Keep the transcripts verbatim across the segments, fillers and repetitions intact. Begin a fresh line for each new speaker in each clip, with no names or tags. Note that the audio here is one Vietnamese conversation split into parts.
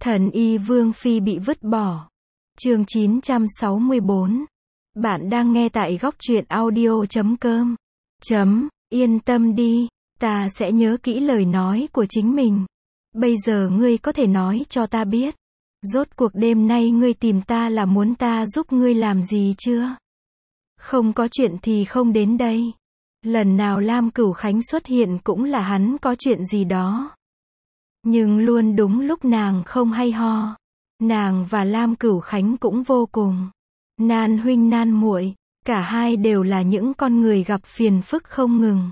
Thần y Vương Phi bị vứt bỏ. Chương chín trăm sáu mươi bốn. Bạn đang nghe tại góc truyện audio chấm com. Chấm, yên tâm đi, ta sẽ nhớ kỹ lời nói của chính mình. Bây giờ ngươi có thể nói cho ta biết, rốt cuộc đêm nay ngươi tìm ta là muốn ta giúp ngươi làm gì chưa? Không có chuyện thì không đến đây. Lần nào Lam Cửu Khánh xuất hiện cũng là hắn có chuyện gì đó. Nhưng luôn đúng lúc nàng không hay ho. Nàng và Lam Cửu Khánh cũng vô cùng nan huynh nan muội, cả hai đều là những con người gặp phiền phức không ngừng.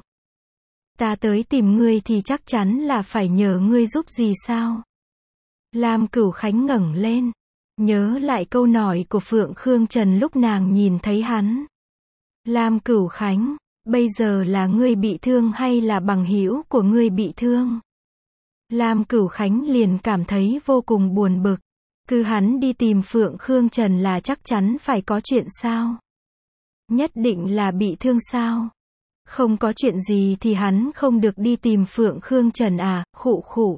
Ta tới tìm ngươi thì chắc chắn là phải nhờ ngươi giúp gì sao? Lam Cửu Khánh ngẩng lên, nhớ lại câu nói của Phượng Khương Trần lúc nàng nhìn thấy hắn. Lam Cửu Khánh, bây giờ là ngươi bị thương hay là bằng hữu của ngươi bị thương? Lam Cửu Khánh liền cảm thấy vô cùng buồn bực. Cứ hắn đi tìm Phượng Khương Trần là chắc chắn phải có chuyện sao? Nhất định là bị thương sao? Không có chuyện gì thì hắn không được đi tìm Phượng Khương Trần à, khụ khụ.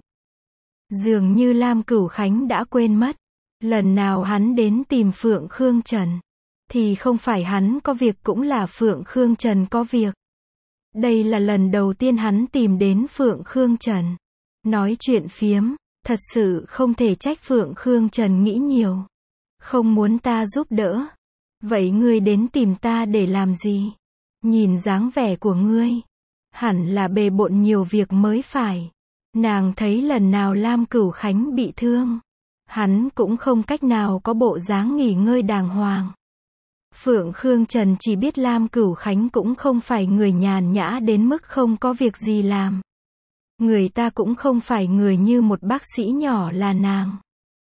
Dường như Lam Cửu Khánh đã quên mất. Lần nào hắn đến tìm Phượng Khương Trần, thì không phải hắn có việc cũng là Phượng Khương Trần có việc. Đây là lần đầu tiên hắn tìm đến Phượng Khương Trần. Nói chuyện phiếm, thật sự không thể trách Phượng Khương Trần nghĩ nhiều. Không muốn ta giúp đỡ. Vậy ngươi đến tìm ta để làm gì? Nhìn dáng vẻ của ngươi, hẳn là bề bộn nhiều việc mới phải. Nàng thấy lần nào Lam Cửu Khánh bị thương, hắn cũng không cách nào có bộ dáng nghỉ ngơi đàng hoàng. Phượng Khương Trần chỉ biết Lam Cửu Khánh cũng không phải người nhàn nhã đến mức không có việc gì làm. Người ta cũng không phải người như một bác sĩ nhỏ là nàng.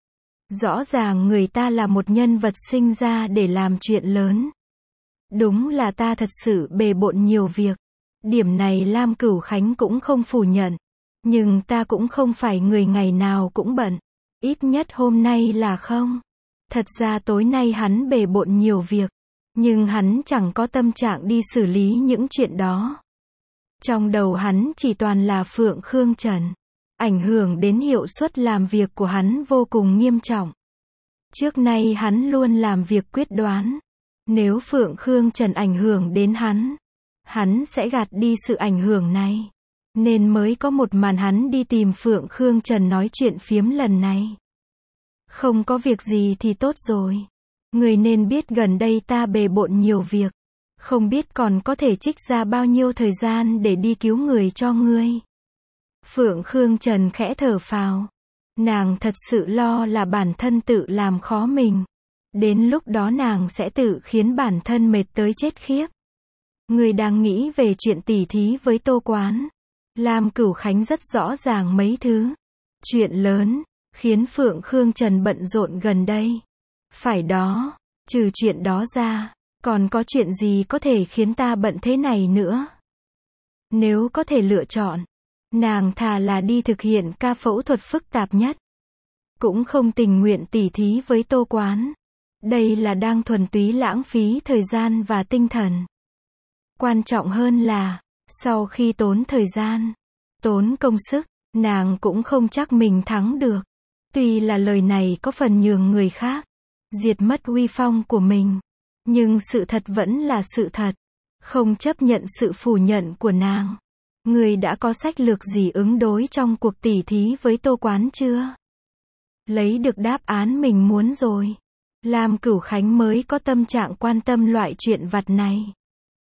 Rõ ràng người ta là một nhân vật sinh ra để làm chuyện lớn. Đúng là ta thật sự bề bộn nhiều việc. Điểm này Lam Cửu Khánh cũng không phủ nhận. Nhưng ta cũng không phải người ngày nào cũng bận. Ít nhất hôm nay là không. Thật ra tối nay hắn bề bộn nhiều việc. Nhưng hắn chẳng có tâm trạng đi xử lý những chuyện đó. Trong đầu hắn chỉ toàn là Phượng Khương Trần. Ảnh hưởng đến hiệu suất làm việc của hắn vô cùng nghiêm trọng. Trước nay hắn luôn làm việc quyết đoán. Nếu Phượng Khương Trần ảnh hưởng đến hắn, hắn sẽ gạt đi sự ảnh hưởng này. Nên mới có một màn hắn đi tìm Phượng Khương Trần nói chuyện phiếm lần này. Không có việc gì thì tốt rồi. Người nên biết gần đây ta bề bộn nhiều việc. Không biết còn có thể trích ra bao nhiêu thời gian để đi cứu người cho ngươi. Phượng Khương Trần khẽ thở phào. Nàng thật sự lo là bản thân tự làm khó mình. Đến lúc đó nàng sẽ tự khiến bản thân mệt tới chết khiếp. Ngươi đang nghĩ về chuyện tỉ thí với Tô Quán. Lam Cửu Khánh rất rõ ràng mấy thứ. Chuyện lớn, khiến Phượng Khương Trần bận rộn gần đây. Phải đó, trừ chuyện đó ra, còn có chuyện gì có thể khiến ta bận thế này nữa? Nếu có thể lựa chọn, nàng thà là đi thực hiện ca phẫu thuật phức tạp nhất. Cũng không tình nguyện tỉ thí với Tô Quán. Đây là đang thuần túy lãng phí thời gian và tinh thần. Quan trọng hơn là, sau khi tốn thời gian, tốn công sức, nàng cũng không chắc mình thắng được. Tuy là lời này có phần nhường người khác, diệt mất uy phong của mình. Nhưng sự thật vẫn là sự thật. Không chấp nhận sự phủ nhận của nàng. Người đã có sách lược gì ứng đối trong cuộc tỉ thí với Tô Quán chưa? Lấy được đáp án mình muốn rồi. Lam Cửu Khánh mới có tâm trạng quan tâm loại chuyện vặt này.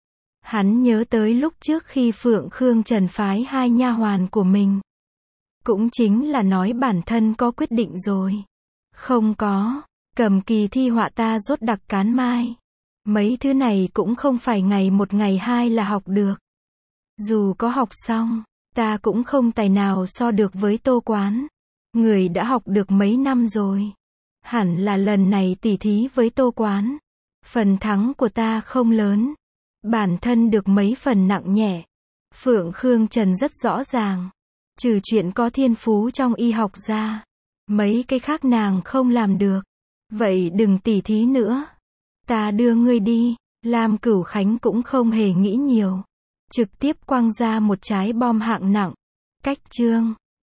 Hắn nhớ tới lúc trước khi Phượng Khương Trần phái hai nha hoàn của mình. Cũng chính là nói bản thân có quyết định rồi. Không có, cầm kỳ thi họa ta rốt đặc cán mai. Mấy thứ này cũng không phải ngày một ngày hai là học được. Dù có học xong, ta cũng không tài nào so được với Tô Quán. Người đã học được mấy năm rồi. Hẳn là lần này tỉ thí với Tô Quán. Phần thắng của ta không lớn. Bản thân được mấy phần nặng nhẹ. Phượng Khương Trần rất rõ ràng. Trừ chuyện có thiên phú trong y học ra, mấy cái khác nàng không làm được. Vậy đừng tỉ thí nữa. Ta đưa ngươi đi. Lam Cửu Khánh cũng không hề nghĩ nhiều. Trực tiếp quăng ra một trái bom hạng nặng. Cách chương.